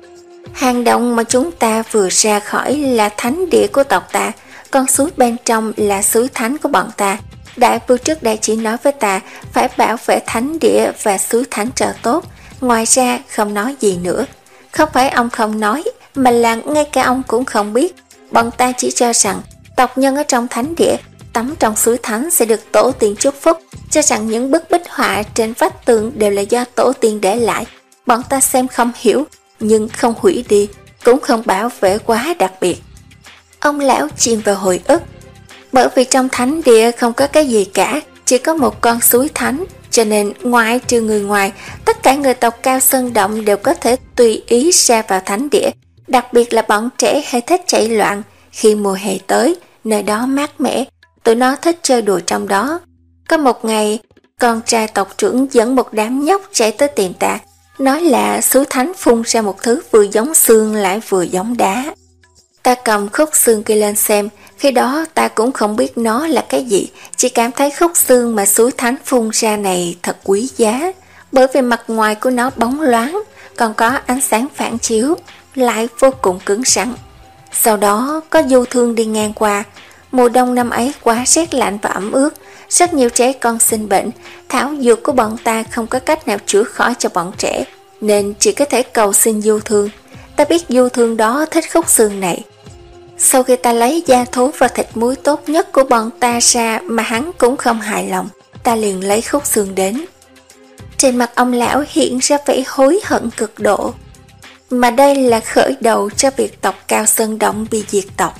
A: Hang động mà chúng ta vừa ra khỏi là thánh địa của tộc ta, con suối bên trong là suối thánh của bọn ta. Đại vương trước đây chỉ nói với ta phải bảo vệ thánh địa và suối thánh trợ tốt, ngoài ra không nói gì nữa. Không phải ông không nói, mà là ngay cả ông cũng không biết. Bọn ta chỉ cho rằng tộc nhân ở trong thánh địa tắm trong suối thánh sẽ được tổ tiên chúc phúc, cho rằng những bức bích họa trên vách tường đều là do tổ tiên để lại. Bọn ta xem không hiểu, nhưng không hủy đi, cũng không bảo vệ quá đặc biệt. Ông lão chìm vào hồi ức. Bởi vì trong thánh địa không có cái gì cả, chỉ có một con suối thánh, cho nên ngoại trừ người ngoài, tất cả người tộc Cao Sơn Động đều có thể tùy ý ra vào thánh địa. Đặc biệt là bọn trẻ hay thích chạy loạn. Khi mùa hè tới, nơi đó mát mẻ, tụi nó thích chơi đùa trong đó. Có một ngày, con trai tộc trưởng dẫn một đám nhóc chạy tới tìm ta, nói là suối thánh phun ra một thứ vừa giống xương lại vừa giống đá. Ta cầm khúc xương kia lên xem, khi đó ta cũng không biết nó là cái gì, chỉ cảm thấy khúc xương mà suối thánh phun ra này thật quý giá, bởi vì mặt ngoài của nó bóng loáng, còn có ánh sáng phản chiếu, lại vô cùng cứng rắn. Sau đó có du thương đi ngang qua, mùa đông năm ấy quá rét lạnh và ẩm ướt, rất nhiều trẻ con sinh bệnh, thảo dược của bọn ta không có cách nào chữa khỏi cho bọn trẻ, nên chỉ có thể cầu xin du thương. Ta biết du thương đó thích khúc xương này. Sau khi ta lấy da thú và thịt muối tốt nhất của bọn ta ra mà hắn cũng không hài lòng, ta liền lấy khúc xương đến. Trên mặt ông lão hiện ra vẻ hối hận cực độ. Mà đây là khởi đầu cho việc tộc Cao Sơn Động bị diệt tộc.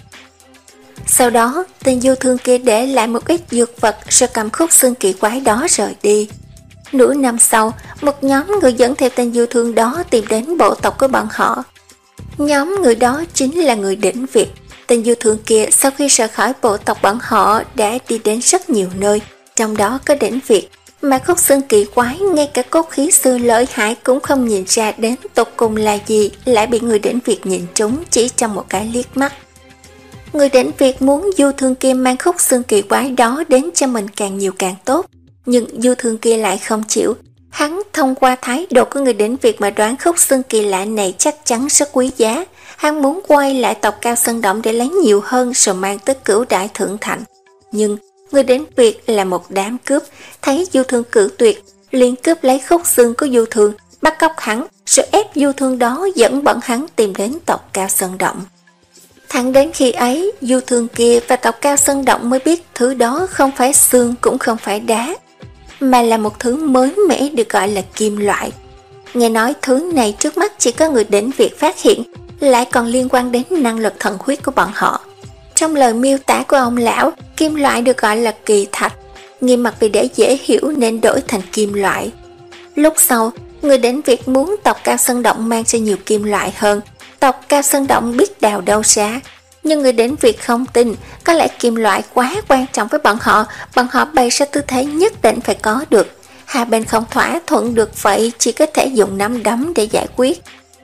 A: Sau đó, tên du thương kia để lại một ít dược vật rồi cầm khúc xương kỳ quái đó rời đi. Nửa năm sau, một nhóm người dẫn theo tên du thương đó tìm đến bộ tộc của bọn họ. Nhóm người đó chính là người đỉnh Việt. Tên Du Thường kia sau khi rời khỏi bộ tộc bọn họ đã đi đến rất nhiều nơi, trong đó có đỉnh Việt. Mà khúc xương kỳ quái, ngay cả cốt khí sư lợi hại cũng không nhìn ra đến tột cùng là gì, lại bị người đỉnh Việt nhìn trúng chỉ trong một cái liếc mắt. Người đỉnh Việt muốn Du Thương kia mang khúc xương kỳ quái đó đến cho mình càng nhiều càng tốt, nhưng Du Thương kia lại không chịu. Hắn thông qua thái độ của người đỉnh Việt mà đoán khúc xương kỳ lạ này chắc chắn rất quý giá. Hắn muốn quay lại tộc Cao Sơn Động để lấy nhiều hơn rồi mang tới Cửu Đại Thượng Thành. Nhưng người đến Việt là một đám cướp, thấy Du Thương cử tuyệt, liền cướp lấy khúc xương của Du Thương, bắt cóc hắn, rồi ép Du Thương đó dẫn bọn hắn tìm đến tộc Cao Sơn Động. Thẳng đến khi ấy, Du Thương kia và tộc Cao Sơn Động mới biết thứ đó không phải xương cũng không phải đá, mà là một thứ mới mẻ được gọi là kim loại. Nghe nói thứ này trước mắt chỉ có người đỉnh Việt phát hiện, lại còn liên quan đến năng lực thần huyết của bọn họ. Trong lời miêu tả của ông lão, kim loại được gọi là kỳ thạch. Nghiêm mặt vì để dễ hiểu nên đổi thành kim loại. Lúc sau, người đỉnh Việt muốn tộc Cao Sơn Động mang cho nhiều kim loại hơn. Tộc Cao Sơn Động biết đào đâu ra, nhưng người đỉnh Việt không tin. Có lẽ kim loại quá quan trọng với bọn họ, bọn họ bày ra tư thế nhất định phải có được. Hai bên không thỏa thuận được vậy, chỉ có thể dùng nắm đấm để giải quyết.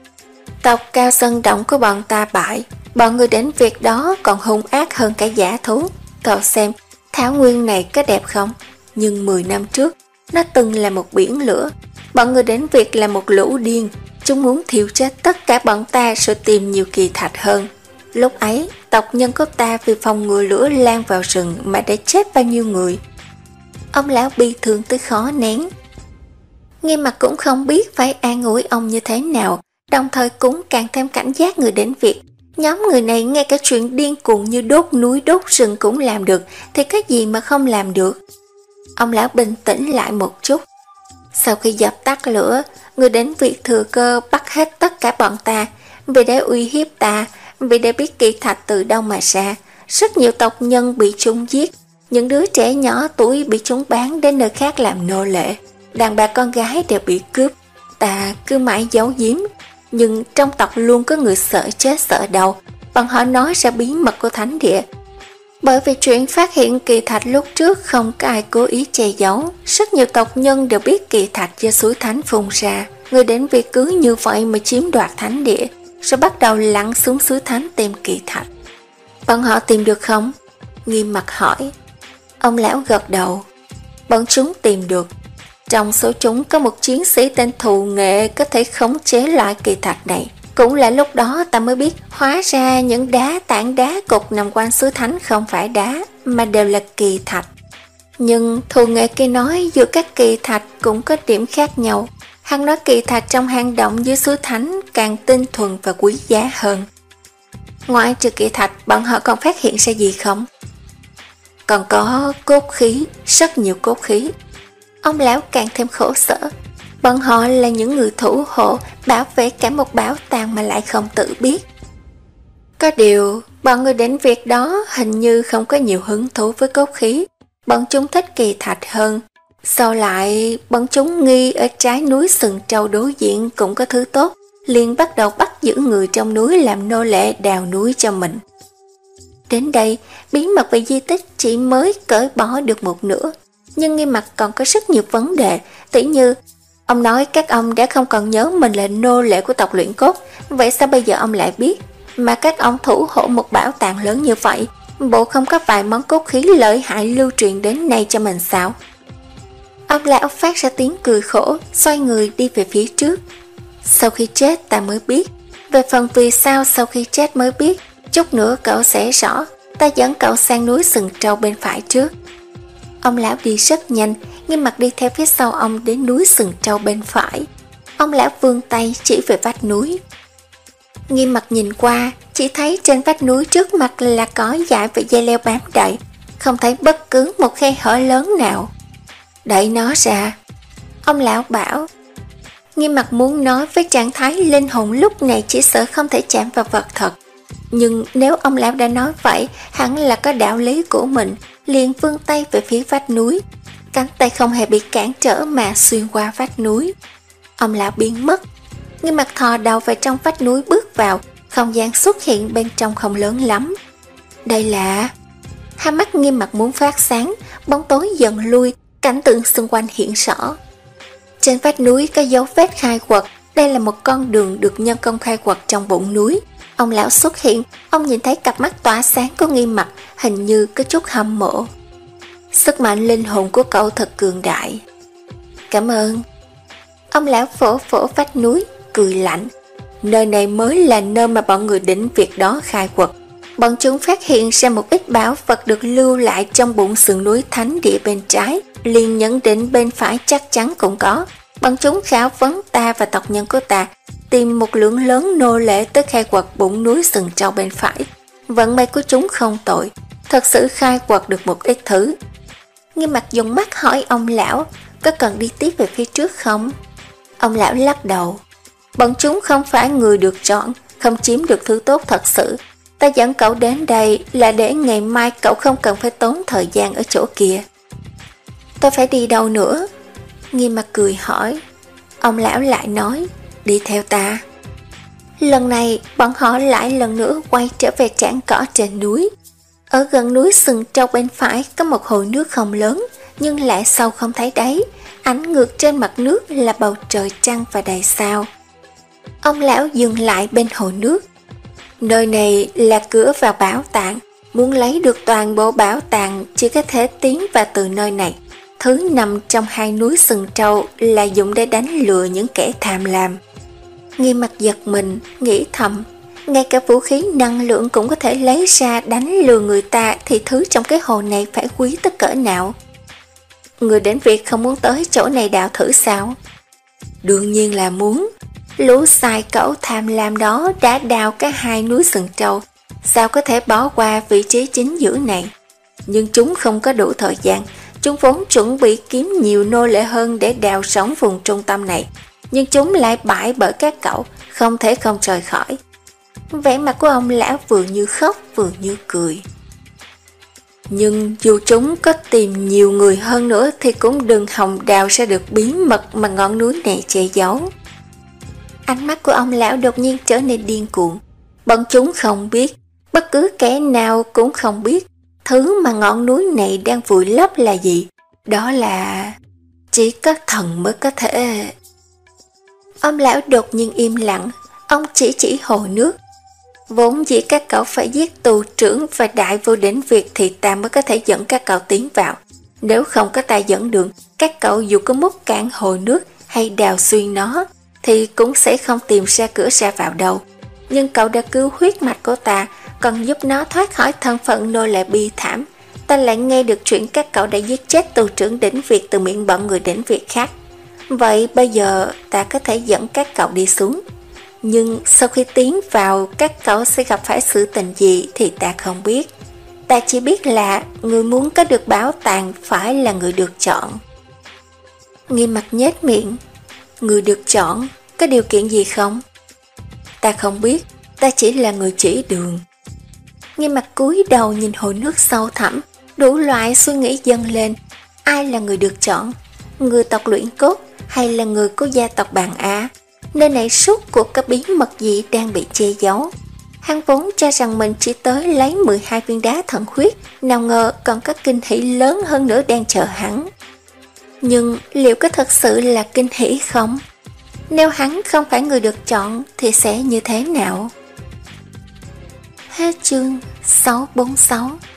A: Tộc Cao Sơn Động của bọn ta bại, bọn người đỉnh Việt đó còn hung ác hơn cả giả thú. Cậu xem, thảo nguyên này có đẹp không? Nhưng mười năm trước, nó từng là một biển lửa. Bọn người đỉnh Việt là một lũ điên, chúng muốn thiêu chết tất cả bọn ta rồi tìm nhiều kỳ thạch hơn. Lúc ấy, tộc nhân của ta vì phòng ngừa lửa lan vào rừng mà đã chết bao nhiêu người. Ông lão bi thương tới khó nén. Nghiêm mặt cũng không biết phải an ủi ông như thế nào, đồng thời cũng càng thêm cảnh giác người đỉnh Việt. Nhóm người này ngay cả chuyện điên cuồng như đốt núi đốt rừng cũng làm được, thì cái gì mà không làm được. Ông lão bình tĩnh lại một chút. Sau khi dập tắt lửa, người đỉnh Việt thừa cơ bắt hết tất cả bọn ta, vì để uy hiếp ta, vì để biết kỳ thạch từ đâu mà ra. Rất nhiều tộc nhân bị chúng giết, những đứa trẻ nhỏ tuổi bị chúng bán đến nơi khác làm nô lệ, đàn bà con gái đều bị cướp. Ta cứ mãi giấu giếm, nhưng trong tộc luôn có người sợ chết sợ đau. Bọn họ nói ra bí mật của thánh địa. Bởi vì chuyện phát hiện kỳ thạch lúc trước không có ai cố ý che giấu, rất nhiều tộc nhân đều biết kỳ thạch do suối thánh phun ra. Người đến việc cứ như vậy mà chiếm đoạt thánh địa, rồi bắt đầu lặn xuống suối thánh tìm kỳ thạch. Bọn họ tìm được không? Nghiêm mặt hỏi. Ông lão gật đầu. Bọn chúng tìm được. Trong số chúng có một chiến sĩ tên Thù Nghệ có thể khống chế loại kỳ thạch này. Cũng là lúc đó ta mới biết hóa ra những đá tảng đá cục nằm quanh suối thánh không phải đá, mà đều là kỳ thạch. Nhưng Thù Nghệ kia nói giữa các kỳ thạch cũng có điểm khác nhau. Hắn nói kỳ thạch trong hang động dưới suối thánh càng tinh thuần và quý giá hơn. Ngoài trừ kỳ thạch, bọn họ còn phát hiện ra gì không? Còn có cốt khí, rất nhiều cốt khí. Ông lão càng thêm khổ sở. Bọn họ là những người thủ hộ, bảo vệ cả một bảo tàng mà lại không tự biết. Có điều, bọn người đến việc đó hình như không có nhiều hứng thú với cốt khí. Bọn chúng thích kỳ thạch hơn. Sau lại, bọn chúng nghi ở trái núi Sừng Trâu đối diện cũng có thứ tốt, liền bắt đầu bắt giữ người trong núi làm nô lệ đào núi cho mình. Đến đây, bí mật về di tích chỉ mới cởi bỏ được một nửa. Nhưng Nghiêm Mặt còn có rất nhiều vấn đề, tỉ như ông nói các ông đã không còn nhớ mình là nô lệ của tộc Luyện Cốt, vậy sao bây giờ ông lại biết? Mà các ông thủ hộ một bảo tàng lớn như vậy, bộ không có vài món cốt khí lợi hại lưu truyền đến nay cho mình sao? Ông lão phát ra tiếng cười khổ, xoay người đi về phía trước. Sau khi chết ta mới biết. Về phần vì sao sau khi chết mới biết, chút nữa cậu sẽ rõ. Ta dẫn cậu sang núi Sừng Trâu bên phải trước. Ông lão đi rất nhanh, Nghiêm Mặt đi theo phía sau ông đến núi Sừng Trâu bên phải. Ông lão vươn tay chỉ về vách núi. Nghiêm Mặt nhìn qua, chỉ thấy trên vách núi trước mặt là có dải và dây leo bám đậy, không thấy bất cứ một khe hở lớn nào. Đẩy nó ra. Ông lão bảo. Nghiêm Mặt muốn nói với trạng thái linh hồn lúc này chỉ sợ không thể chạm vào vật thật. Nhưng nếu ông lão đã nói vậy, hẳn là có đạo lý của mình, liền vươn tay về phía vách núi. Cánh tay không hề bị cản trở mà xuyên qua vách núi. Ông lão biến mất. Nghiêm Mặt thò đầu vào trong vách núi bước bước vào, không gian xuất hiện bên trong không lớn lắm. Đây là... Hai mắt Nghiêm Mặc muốn phát sáng, bóng tối dần lui, cảnh tượng xung quanh hiện rõ. Trên vách núi có dấu vết khai quật, đây là một con đường được nhân công khai quật trong bụng núi. Ông lão xuất hiện, ông nhìn thấy cặp mắt tỏa sáng của Nghiêm Mặc, hình như có chút hâm mộ. Sức mạnh linh hồn của cậu thật cường đại. Cảm ơn. Ông lão phổ phổ vách núi, cười lạnh. Nơi này mới là nơi mà bọn người đỉnh Việt đó khai quật. Bọn chúng phát hiện ra một ít bảo vật được lưu lại trong bụng sườn núi thánh địa bên trái, liền nhận định bên phải chắc chắn cũng có. Bọn chúng khảo vấn ta và tộc nhân của ta, tìm một lượng lớn nô lệ tới khai quật bụng núi sừng trâu bên phải. Vận may của chúng không tội, thật sự khai quật được một ít thứ. Nghiêm Mặc dùng mắt hỏi ông lão, có cần đi tiếp về phía trước không? Ông lão lắc đầu. Bọn chúng không phải người được chọn, không chiếm được thứ tốt thật sự. Ta dẫn cậu đến đây là để ngày mai cậu không cần phải tốn thời gian ở chỗ kia. Tôi phải đi đâu nữa? Nghiêm Mặc cười hỏi. Ông lão lại nói, đi theo ta. Lần này bọn họ lại lần nữa quay trở về trảng cỏ trên núi. Ở gần núi sừng trâu bên phải có một hồ nước không lớn, nhưng lại sâu không thấy đáy. Ánh ngược trên mặt nước là bầu trời trăng và đầy sao. Ông lão dừng lại bên hồ nước. Nơi này là cửa vào bảo tàng, muốn lấy được toàn bộ bảo tàng chỉ có thể tiến vào từ nơi này. Thứ nằm trong hai núi sừng trâu là dùng để đánh lừa những kẻ tham lam. Nghiêm Mặc giật mình, nghĩ thầm, ngay cả vũ khí năng lượng cũng có thể lấy ra đánh lừa người ta, thì thứ trong cái hồ này phải quý tất cỡ nào. Người đến việc không muốn tới chỗ này đào thử sao? Đương nhiên là muốn. Lũ xài cẩu tham lam đó đã đào cả hai núi sừng trâu, sao có thể bỏ qua vị trí chính giữa này? Nhưng chúng không có đủ thời gian. Chúng vốn chuẩn bị kiếm nhiều nô lệ hơn để đào sống vùng trung tâm này, nhưng chúng lại bại bởi các cậu, không thể không rời khỏi. Vẻ mặt của ông lão vừa như khóc vừa như cười. Nhưng dù chúng có tìm nhiều người hơn nữa thì cũng đừng hòng đào ra được bí mật mà ngọn núi này che giấu. Ánh mắt của ông lão đột nhiên trở nên điên cuồng. Bọn chúng không biết, bất cứ kẻ nào cũng không biết, thứ mà ngọn núi này đang vùi lấp là gì. Đó là... chỉ có thần mới có thể... Ông lão đột nhiên im lặng, ông chỉ chỉ hồ nước. Vốn dĩ các cậu phải giết tù trưởng và đại vô đỉnh Việt thì ta mới có thể dẫn các cậu tiến vào. Nếu không có ta dẫn đường, các cậu dù có múc cạn hồ nước hay đào xuyên nó thì cũng sẽ không tìm ra cửa ra vào đâu. Nhưng cậu đã cứu huyết mạch của ta, còn giúp nó thoát khỏi thân phận nô lệ bi thảm. Ta lại nghe được chuyện các cậu đã giết chết tù trưởng đỉnh Việt từ miệng bọn người đỉnh Việt khác. Vậy bây giờ ta có thể dẫn các cậu đi xuống. Nhưng sau khi tiến vào, các cậu sẽ gặp phải sự tình gì thì ta không biết. Ta chỉ biết là người muốn có được bảo tàng phải là người được chọn. Nghiêm Mặc nhếch miệng. Người được chọn, có điều kiện gì không? Ta không biết, ta chỉ là người chỉ đường. Nghiêm Mặc cúi đầu nhìn hồ nước sâu thẳm, đủ loại suy nghĩ dâng lên. Ai là người được chọn? Người tộc Luyện Cốt hay là người của gia tộc Bàn Á? Nơi này suốt cuộc có bí mật gì đang bị che giấu? Hắn vốn cho rằng mình chỉ tới lấy mười hai viên đá thần huyết, nào ngờ còn có kinh hỉ lớn hơn nữa đang chờ hắn. Nhưng liệu có thật sự là kinh hỉ không? Nếu hắn không phải người được chọn thì sẽ như thế nào? Hết chương sáu bốn sáu.